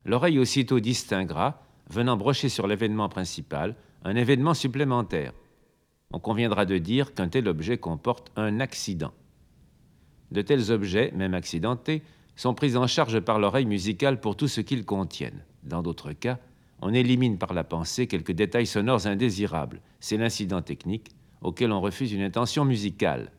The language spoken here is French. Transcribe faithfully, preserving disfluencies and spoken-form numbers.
l'oreille aussitôt distinguera, venant brocher sur l'événement principal, un événement supplémentaire. On conviendra de dire qu'un tel objet comporte un accident. De tels objets, même accidentés, sont pris en charge par l'oreille musicale pour tout ce qu'ils contiennent. Dans d'autres cas, on élimine par la pensée quelques détails sonores indésirables. C'est l'incident technique auquel on refuse une intention musicale.